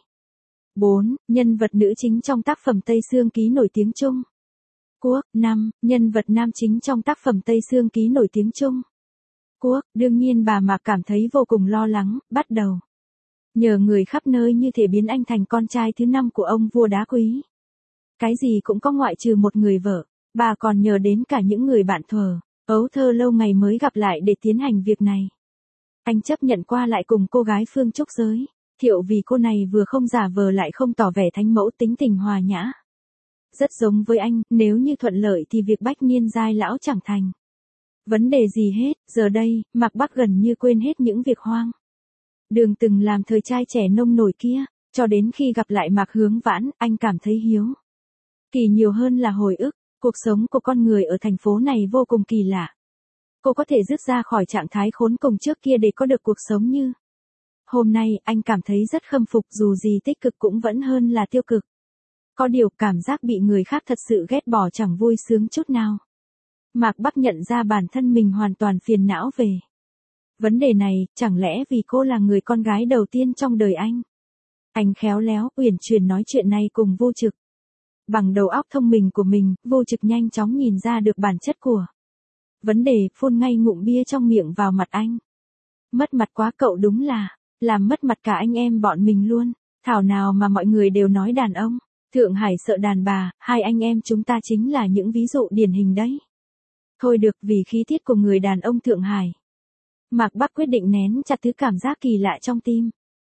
4. Nhân vật nữ chính trong tác phẩm Tây Sương Ký nổi tiếng Trung Quốc. 5. Nhân vật nam chính trong tác phẩm Tây Sương Ký nổi tiếng Trung Quốc. Đương nhiên bà Mạc cảm thấy vô cùng lo lắng, bắt đầu nhờ người khắp nơi như thể biến anh thành con trai thứ 5 của ông vua đá quý. Cái gì cũng có ngoại trừ một người vợ, bà còn nhờ đến cả những người bạn thuở ấu thơ lâu ngày mới gặp lại để tiến hành việc này. Anh chấp nhận qua lại cùng cô gái Phương Trúc Giới, Thiệu vì cô này vừa không giả vờ lại không tỏ vẻ thánh mẫu, tính tình hòa nhã. Rất giống với anh, nếu như thuận lợi thì việc bách niên giai lão chẳng thành vấn đề gì hết. Giờ đây, Mạc Bắc gần như quên hết những việc hoang đường từng làm thời trai trẻ nông nổi kia, cho đến khi gặp lại Mạc Hướng Vãn, anh cảm thấy hiếu kỳ nhiều hơn là hồi ức. Cuộc sống của con người ở thành phố này vô cùng kỳ lạ. Cô có thể dứt ra khỏi trạng thái khốn cùng trước kia để có được cuộc sống như hôm nay. Anh cảm thấy rất khâm phục, dù gì tích cực cũng vẫn hơn là tiêu cực. Có điều cảm giác bị người khác thật sự ghét bỏ chẳng vui sướng chút nào. Mạc Bắc nhận ra bản thân mình hoàn toàn phiền não về vấn đề này, chẳng lẽ vì cô là người con gái đầu tiên trong đời anh? Anh khéo léo, uyển chuyển nói chuyện này cùng Vô Trực. Bằng đầu óc thông minh của mình, Vô Trực nhanh chóng nhìn ra được bản chất của vấn đề, phun ngay ngụm bia trong miệng vào mặt anh. Mất mặt quá, cậu đúng là làm mất mặt cả anh em bọn mình luôn. Thảo nào mà mọi người đều nói đàn ông Thượng Hải sợ đàn bà, hai anh em chúng ta chính là những ví dụ điển hình đấy. Thôi được, vì khí tiết của người đàn ông Thượng Hải, Mạc Bắc quyết định nén chặt thứ cảm giác kỳ lạ trong tim.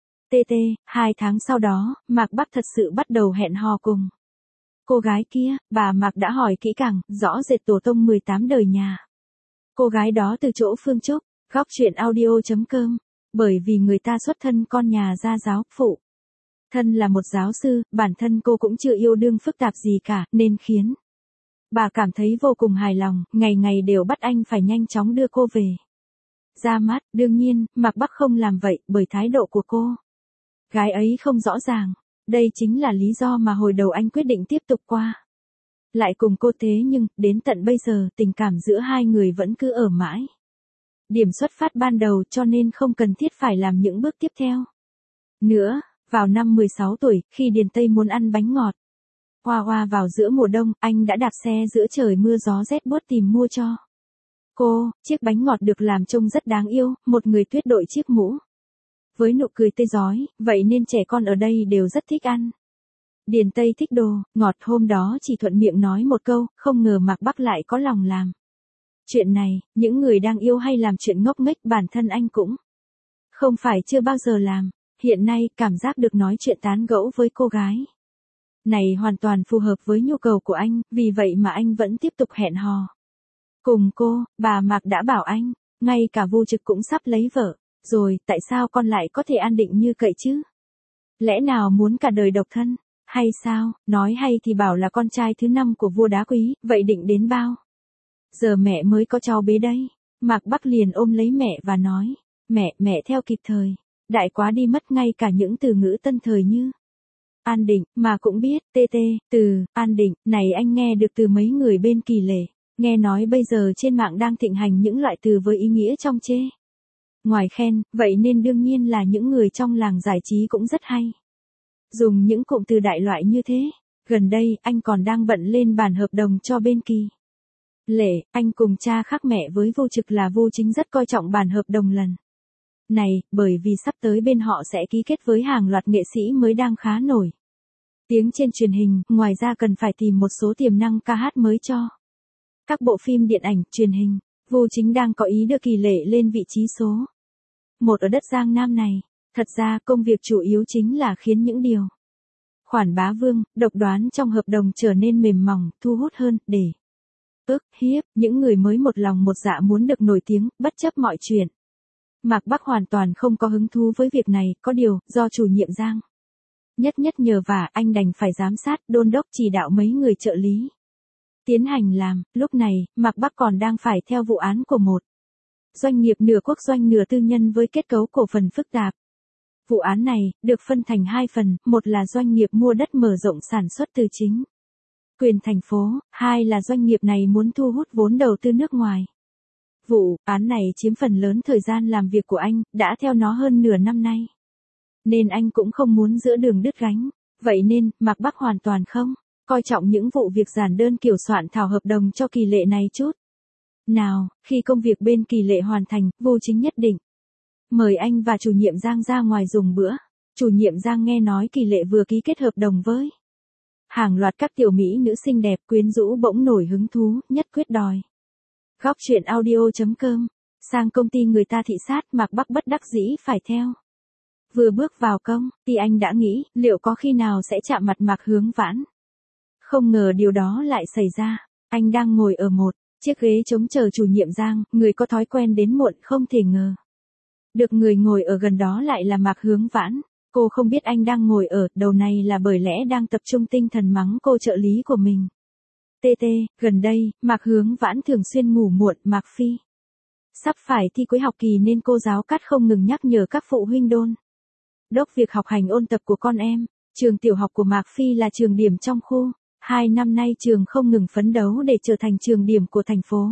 2 tháng sau đó, Mạc Bắc thật sự bắt đầu hẹn hò cùng cô gái kia. Bà Mạc đã hỏi kỹ càng, rõ rệt tổ tông 18 đời nhà cô gái đó từ chỗ Phương Trúc. Góc truyện audio.com. Bởi vì người ta xuất thân con nhà gia giáo, phụ thân là một giáo sư, bản thân cô cũng chưa yêu đương phức tạp gì cả, nên khiến bà cảm thấy vô cùng hài lòng, ngày ngày đều bắt anh phải nhanh chóng đưa cô về ra mắt. Đương nhiên, Mạc Bắc không làm vậy, bởi thái độ của cô gái ấy không rõ ràng. Đây chính là lý do mà hồi đầu anh quyết định tiếp tục qua lại cùng cô. Thế nhưng, đến tận bây giờ, tình cảm giữa hai người vẫn cứ ở mãi điểm xuất phát ban đầu, cho nên không cần thiết phải làm những bước tiếp theo nữa. Vào năm 16 tuổi, khi Điền Tây muốn ăn bánh ngọt Hoa Hoa vào giữa mùa đông, anh đã đạp xe giữa trời mưa gió rét buốt tìm mua cho cô chiếc bánh ngọt được làm trông rất đáng yêu, một người tuyết đội chiếc mũ với nụ cười tươi rói, vậy nên trẻ con ở đây đều rất thích ăn. Điền Tây thích đồ ngọt, hôm đó chỉ thuận miệng nói một câu, không ngờ Mạc Bắc lại có lòng làm chuyện này. Những người đang yêu hay làm chuyện ngốc nghếch, bản thân anh cũng không phải chưa bao giờ làm. Hiện nay, cảm giác được nói chuyện tán gẫu với cô gái này hoàn toàn phù hợp với nhu cầu của anh, vì vậy mà anh vẫn tiếp tục hẹn hò cùng cô. Bà Mạc đã bảo anh, ngay cả Vô Trực cũng sắp lấy vợ rồi, tại sao con lại có thể an định như cậy chứ? Lẽ nào muốn cả đời độc thân, hay sao? Nói hay thì bảo là con trai thứ 5 của vua đá quý, vậy định đến bao giờ mẹ mới có cháu bế đây? Mạc Bắc liền ôm lấy mẹ và nói, mẹ theo kịp thời, đại quá đi mất, ngay cả những từ ngữ tân thời như an định mà cũng biết. Từ an định này anh nghe được từ mấy người bên Kỳ Lệ. Nghe nói bây giờ trên mạng đang thịnh hành những loại từ với ý nghĩa trong chê ngoài khen, vậy nên đương nhiên là những người trong làng giải trí cũng rất hay dùng những cụm từ đại loại như thế. Gần đây, anh còn đang bận lên bản hợp đồng cho bên Kỳ Lệ, anh cùng cha khác mẹ với Vu Trực là Vu Chính rất coi trọng bản hợp đồng lần này, bởi vì sắp tới bên họ sẽ ký kết với hàng loạt nghệ sĩ mới đang khá nổi tiếng trên truyền hình, ngoài ra cần phải tìm một số tiềm năng ca hát mới cho các bộ phim điện ảnh, truyền hình. Vu Chính đang có ý đưa Kỳ Lệ lên vị trí số 1 ở đất Giang Nam này. Thật ra công việc chủ yếu chính là khiến những điều khoản bá vương, độc đoán trong hợp đồng trở nên mềm mỏng, thu hút hơn, để ức hiếp những người mới một lòng một dạ muốn được nổi tiếng, bất chấp mọi chuyện. Mạc Bắc hoàn toàn không có hứng thú với việc này, có điều, do chủ nhiệm Giang nhất nhờ vả, anh đành phải giám sát, đôn đốc chỉ đạo mấy người trợ lý tiến hành làm. Lúc này, Mạc Bắc còn đang phải theo vụ án của một doanh nghiệp nửa quốc doanh nửa tư nhân với kết cấu cổ phần phức tạp. Vụ án này, được phân thành hai phần, một là doanh nghiệp mua đất mở rộng sản xuất từ chính quyền thành phố, hai là doanh nghiệp này muốn thu hút vốn đầu tư nước ngoài. Vụ án này chiếm phần lớn thời gian làm việc của anh, đã theo nó hơn nửa năm nay. Nên anh cũng không muốn giữa đường đứt gánh. Vậy nên, Mạc Bắc hoàn toàn không coi trọng những vụ việc giản đơn kiểu soạn thảo hợp đồng cho Kỳ Lệ này chút nào. Khi công việc bên Kỳ Lệ hoàn thành, Vu Chính nhất định mời anh và chủ nhiệm Giang ra ngoài dùng bữa. Chủ nhiệm Giang nghe nói Kỳ Lệ vừa ký kết hợp đồng với hàng loạt các tiểu mỹ nữ xinh đẹp quyến rũ bỗng nổi hứng thú, nhất quyết đòi Góc truyện audio.com sang công ty người ta thị sát. Mạc Bắc bất đắc dĩ phải theo. Vừa bước vào công ty anh đã nghĩ liệu có khi nào sẽ chạm mặt Mạc Hướng Vãn. Không ngờ điều đó lại xảy ra. Anh đang ngồi ở một chiếc ghế trống chờ chủ nhiệm Giang, người có thói quen đến muộn, không thể ngờ được người ngồi ở gần đó lại là Mạc Hướng Vãn. Cô không biết anh đang ngồi ở đầu này là bởi lẽ đang tập trung tinh thần mắng cô trợ lý của mình. Gần đây, Mạc Hướng Vãn thường xuyên ngủ muộn. Mạc Phi sắp phải thi cuối học kỳ nên cô giáo Cát không ngừng nhắc nhở các phụ huynh đôn đốc việc học hành ôn tập của con em. Trường tiểu học của Mạc Phi là trường điểm trong khu. 2 năm nay trường không ngừng phấn đấu để trở thành trường điểm của thành phố.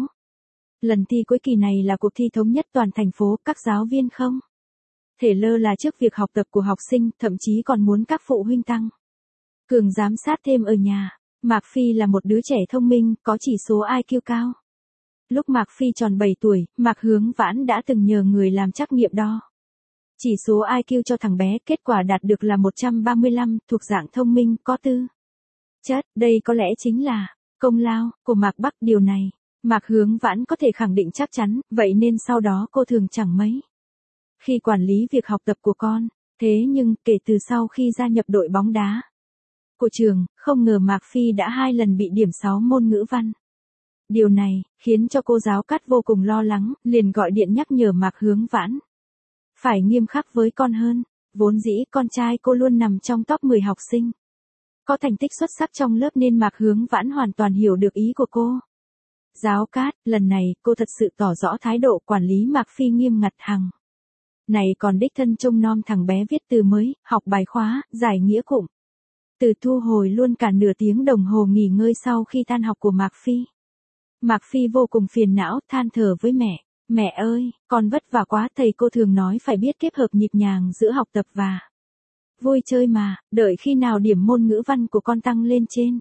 Lần thi cuối kỳ này là cuộc thi thống nhất toàn thành phố, các giáo viên không thể lơ là trước việc học tập của học sinh, thậm chí còn muốn các phụ huynh tăng cường giám sát thêm ở nhà. Mạc Phi là một đứa trẻ thông minh, có chỉ số IQ cao. Lúc Mạc Phi tròn 7 tuổi, Mạc Hướng Vãn đã từng nhờ người làm trắc nghiệm đo chỉ số IQ cho thằng bé, kết quả đạt được là 135, thuộc dạng thông minh, có tư chất. Đây có lẽ chính là công lao của Mạc Bắc. Điều này, Mạc Hướng Vãn có thể khẳng định chắc chắn, vậy nên sau đó cô thường chẳng mấy khi quản lý việc học tập của con. Thế nhưng, kể từ sau khi gia nhập đội bóng đá của trường, không ngờ Mạc Phi đã 2 lần bị điểm 6 môn ngữ văn. Điều này, khiến cho cô giáo Cát vô cùng lo lắng, liền gọi điện nhắc nhở Mạc Hướng Vãn phải nghiêm khắc với con hơn. Vốn dĩ con trai cô luôn nằm trong top 10 học sinh có thành tích xuất sắc trong lớp nên Mạc Hướng Vãn hoàn toàn hiểu được ý của cô giáo Cát. Lần này, cô thật sự tỏ rõ thái độ quản lý Mạc Phi nghiêm ngặt, hằng này còn đích thân trông nom thằng bé viết từ mới, học bài khóa, giải nghĩa cụm từ, thu hồi luôn cả nửa tiếng đồng hồ nghỉ ngơi sau khi tan học của Mạc Phi. Mạc Phi vô cùng phiền não, than thở với mẹ. Mẹ ơi, con vất vả quá, thầy cô thường nói phải biết kết hợp nhịp nhàng giữa học tập và vui chơi mà, đợi khi nào điểm môn ngữ văn của con tăng lên trên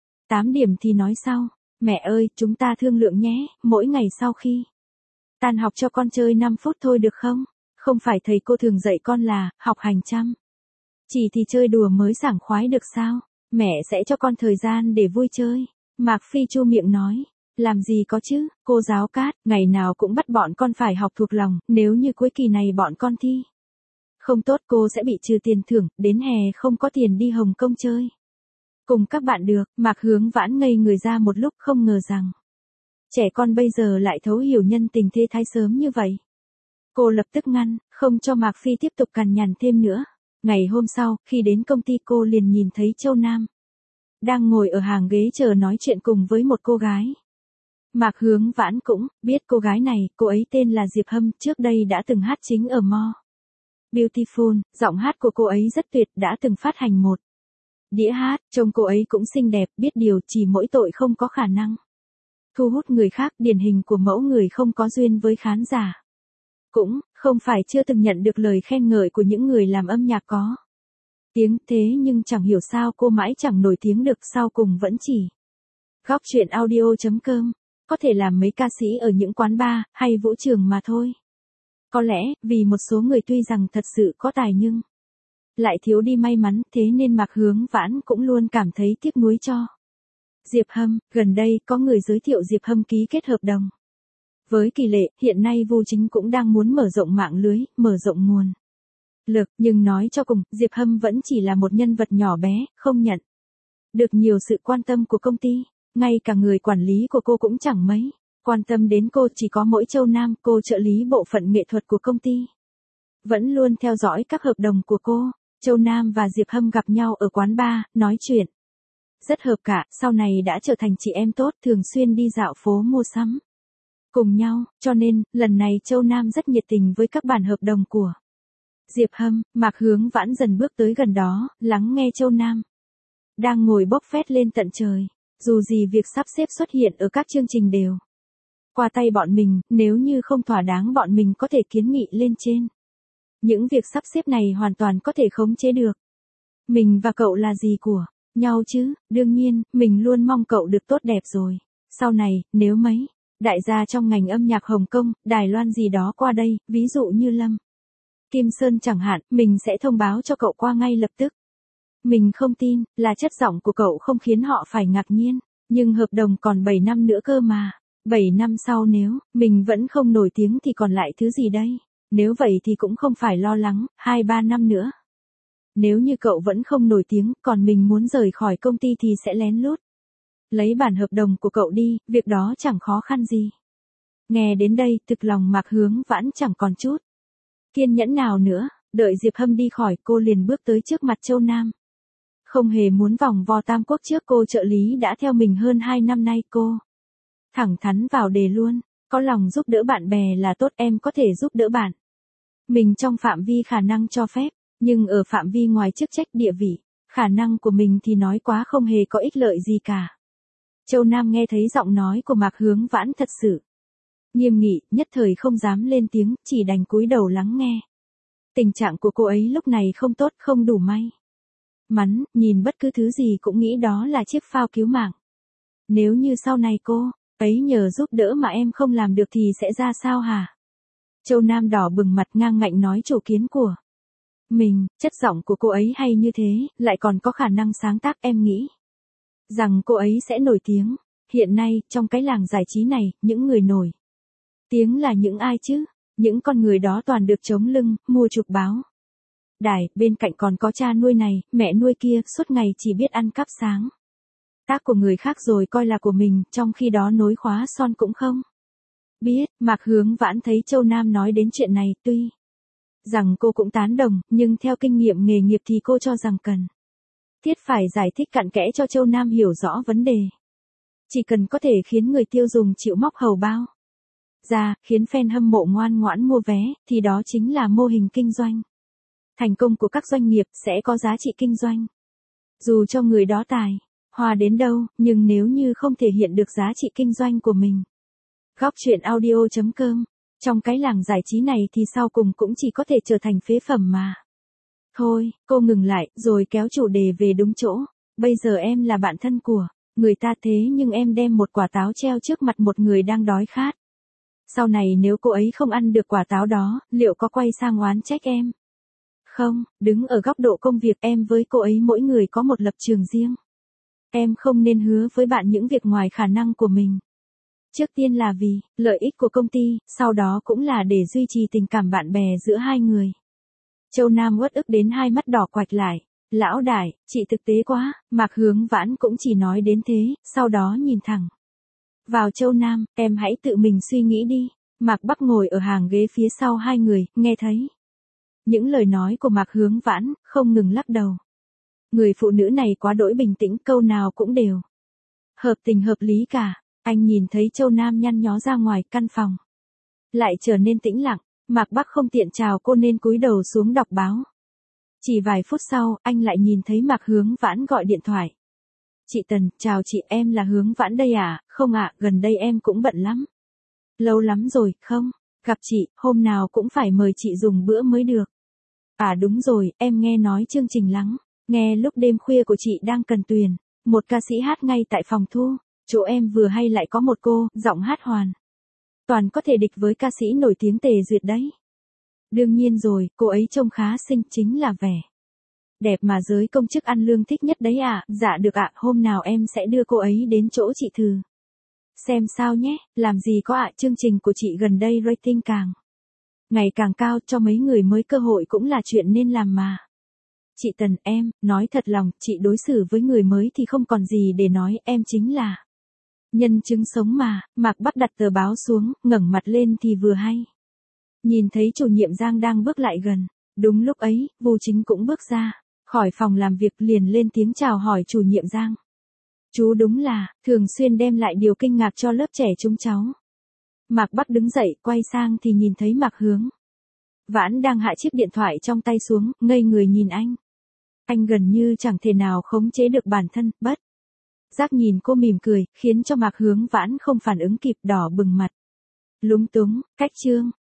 8 điểm thì nói sau. Mẹ ơi, chúng ta thương lượng nhé, mỗi ngày sau khi tan học cho con chơi 5 phút thôi được không? Không phải thầy cô thường dạy con là học hành chăm chỉ thì chơi đùa mới sảng khoái được sao? Mẹ sẽ cho con thời gian để vui chơi. Mạc Phi chu miệng nói. Làm gì có chứ, cô giáo Cát, ngày nào cũng bắt bọn con phải học thuộc lòng, nếu như cuối kỳ này bọn con thi không tốt cô sẽ bị trừ tiền thưởng, đến hè không có tiền đi Hồng Kông chơi cùng các bạn được. Mạc Hướng Vãn ngây người ra một lúc, không ngờ rằng trẻ con bây giờ lại thấu hiểu nhân tình thế thái sớm như vậy. Cô lập tức ngăn, không cho Mạc Phi tiếp tục cằn nhằn thêm nữa. Ngày hôm sau, khi đến công ty cô liền nhìn thấy Châu Nam đang ngồi ở hàng ghế chờ nói chuyện cùng với một cô gái. Mạc Hướng Vãn cũng biết cô gái này, cô ấy tên là Diệp Hâm, trước đây đã từng hát chính ở More Beautiful, giọng hát của cô ấy rất tuyệt, đã từng phát hành một đĩa hát, trông cô ấy cũng xinh đẹp, biết điều, chỉ mỗi tội không có khả năng thu hút người khác, điển hình của mẫu người không có duyên với khán giả. Cũng không phải chưa từng nhận được lời khen ngợi của những người làm âm nhạc có tiếng, thế nhưng chẳng hiểu sao cô mãi chẳng nổi tiếng được, sau cùng vẫn chỉ Góc truyện audio.com có thể làm mấy ca sĩ ở những quán bar hay vũ trường mà thôi. Có lẽ, vì một số người tuy rằng thật sự có tài nhưng lại thiếu đi may mắn, thế nên Mạc Hướng Vãn cũng luôn cảm thấy tiếc nuối cho Diệp Hâm. Gần đây có người giới thiệu Diệp Hâm ký kết hợp đồng với Kỳ Lệ, hiện nay Vu Chính cũng đang muốn mở rộng mạng lưới, mở rộng nguồn lực, nhưng nói cho cùng, Diệp Hâm vẫn chỉ là một nhân vật nhỏ bé, không nhận được nhiều sự quan tâm của công ty, ngay cả người quản lý của cô cũng chẳng mấy quan tâm đến cô, chỉ có mỗi Châu Nam, cô trợ lý bộ phận nghệ thuật của công ty, vẫn luôn theo dõi các hợp đồng của cô. Châu Nam và Diệp Hâm gặp nhau ở quán bar, nói chuyện rất hợp cả, sau này đã trở thành chị em tốt, thường xuyên đi dạo phố mua sắm cùng nhau, cho nên, lần này Châu Nam rất nhiệt tình với các bản hợp đồng của Diệp Hâm. Mạc Hướng Vãn dần bước tới gần đó, lắng nghe Châu Nam đang ngồi bốc phét lên tận trời. Dù gì việc sắp xếp xuất hiện ở các chương trình đều qua tay bọn mình, nếu như không thỏa đáng bọn mình có thể kiến nghị lên trên. Những việc sắp xếp này hoàn toàn có thể khống chế được. Mình và cậu là gì của nhau chứ, đương nhiên, mình luôn mong cậu được tốt đẹp rồi. Sau này, nếu mấy đại gia trong ngành âm nhạc Hồng Kông, Đài Loan gì đó qua đây, ví dụ như Lâm Kim Sơn chẳng hạn, mình sẽ thông báo cho cậu qua ngay lập tức. Mình không tin là chất giọng của cậu không khiến họ phải ngạc nhiên, nhưng hợp đồng còn 7 năm nữa cơ mà. 7 năm sau nếu mình vẫn không nổi tiếng thì còn lại thứ gì đây? Nếu vậy thì cũng không phải lo lắng, 2-3 năm nữa. Nếu như cậu vẫn không nổi tiếng, còn mình muốn rời khỏi công ty thì sẽ lén lút lấy bản hợp đồng của cậu đi, việc đó chẳng khó khăn gì. Nghe đến đây, thực lòng Mạc Hướng Vãn chẳng còn chút kiên nhẫn nào nữa, đợi Diệp Hâm đi khỏi, cô liền bước tới trước mặt Châu Nam. Không hề muốn vòng vo tam quốc trước cô trợ lý đã theo mình hơn 2 năm nay, cô thẳng thắn vào đề luôn, có lòng giúp đỡ bạn bè là tốt, em có thể giúp đỡ bạn mình trong phạm vi khả năng cho phép, nhưng ở phạm vi ngoài chức trách địa vị, khả năng của mình thì nói quá không hề có ích lợi gì cả. Châu Nam nghe thấy giọng nói của Mạc Hướng Vãn thật sự nghiêm nghị, nhất thời không dám lên tiếng, chỉ đành cúi đầu lắng nghe. Tình trạng của cô ấy lúc này không tốt, không đủ may mắn, nhìn bất cứ thứ gì cũng nghĩ đó là chiếc phao cứu mạng. Nếu như sau này cô ấy nhờ giúp đỡ mà em không làm được thì sẽ ra sao hả? Châu Nam đỏ bừng mặt, ngang ngạnh nói chủ kiến của mình, chất giọng của cô ấy hay như thế, lại còn có khả năng sáng tác, em nghĩ rằng cô ấy sẽ nổi tiếng. Hiện nay, trong cái làng giải trí này, những người nổi tiếng là những ai chứ? Những con người đó toàn được chống lưng, mua chụp báo đài, bên cạnh còn có cha nuôi này, mẹ nuôi kia, suốt ngày chỉ biết ăn cắp sáng tác của người khác rồi coi là của mình, trong khi đó nối khóa son cũng không biết. Mạc Hướng Vãn thấy Châu Nam nói đến chuyện này, tuy rằng cô cũng tán đồng, nhưng theo kinh nghiệm nghề nghiệp thì cô cho rằng cần thiết phải giải thích cặn kẽ cho Châu Nam hiểu rõ vấn đề. Chỉ cần có thể khiến người tiêu dùng chịu móc hầu bao ra, khiến fan hâm mộ ngoan ngoãn mua vé, thì đó chính là mô hình kinh doanh thành công của các doanh nghiệp, sẽ có giá trị kinh doanh. Dù cho người đó tài hoa đến đâu, nhưng nếu như không thể hiện được giá trị kinh doanh của mình. Góc truyện audio.com, trong cái làng giải trí này thì sau cùng cũng chỉ có thể trở thành phế phẩm mà. Thôi, cô ngừng lại, rồi kéo chủ đề về đúng chỗ. Bây giờ em là bạn thân của người ta, thế nhưng em đem một quả táo treo trước mặt một người đang đói khát. Sau này nếu cô ấy không ăn được quả táo đó, liệu có quay sang oán trách em? Không, đứng ở góc độ công việc, em với cô ấy mỗi người có một lập trường riêng. Em không nên hứa với bạn những việc ngoài khả năng của mình. Trước tiên là vì lợi ích của công ty, sau đó cũng là để duy trì tình cảm bạn bè giữa hai người. Châu Nam uất ức đến hai mắt đỏ quạch lại. Lão đại, chị thực tế quá. Mạc Hướng Vãn cũng chỉ nói đến thế, sau đó nhìn thẳng vào Châu Nam, em hãy tự mình suy nghĩ đi. Mạc Bắc ngồi ở hàng ghế phía sau hai người, nghe thấy những lời nói của Mạc Hướng Vãn, không ngừng lắc đầu. Người phụ nữ này quá đỗi bình tĩnh, câu nào cũng đều hợp tình hợp lý cả. Anh nhìn thấy Châu Nam nhăn nhó ra ngoài, căn phòng lại trở nên tĩnh lặng. Mạc Bắc không tiện chào cô nên cúi đầu xuống đọc báo. Chỉ vài phút sau, anh lại nhìn thấy Mạc Hướng Vãn gọi điện thoại. Chị Tần, chào chị, em là Hướng Vãn đây à? Không ạ, gần đây em cũng bận lắm. Lâu lắm rồi, không gặp chị, hôm nào cũng phải mời chị dùng bữa mới được. À đúng rồi, em nghe nói chương trình lắng nghe lúc đêm khuya của chị đang cần tuyển một ca sĩ hát ngay tại phòng thu. Chỗ em vừa hay lại có một cô, giọng hát hoàn toàn có thể địch với ca sĩ nổi tiếng Tề Duyệt đấy. Đương nhiên rồi, cô ấy trông khá xinh, chính là vẻ đẹp mà giới công chức ăn lương thích nhất đấy ạ. Dạ được ạ, hôm nào em sẽ đưa cô ấy đến chỗ chị thử xem sao nhé. Làm gì có ạ, chương trình của chị gần đây rating càng ngày càng cao, cho mấy người mới cơ hội cũng là chuyện nên làm mà. Chị Tần, em, nói thật lòng, chị đối xử với người mới thì không còn gì để nói, em chính là nhân chứng sống mà. Mạc Bắc đặt tờ báo xuống, ngẩng mặt lên thì vừa hay nhìn thấy chủ nhiệm Giang đang bước lại gần. Đúng lúc ấy, Vu Chính cũng bước ra khỏi phòng làm việc, liền lên tiếng chào hỏi chủ nhiệm Giang. Chú đúng là thường xuyên đem lại điều kinh ngạc cho lớp trẻ chúng cháu. Mạc Bắc đứng dậy, quay sang thì nhìn thấy Mạc Hướng Vãn đang hạ chiếc điện thoại trong tay xuống, ngây người nhìn anh. Anh gần như chẳng thể nào khống chế được bản thân, bất giác nhìn cô mỉm cười, khiến cho Mạc Hướng Vãn không phản ứng kịp, đỏ bừng mặt. Lúng túng, cách chương.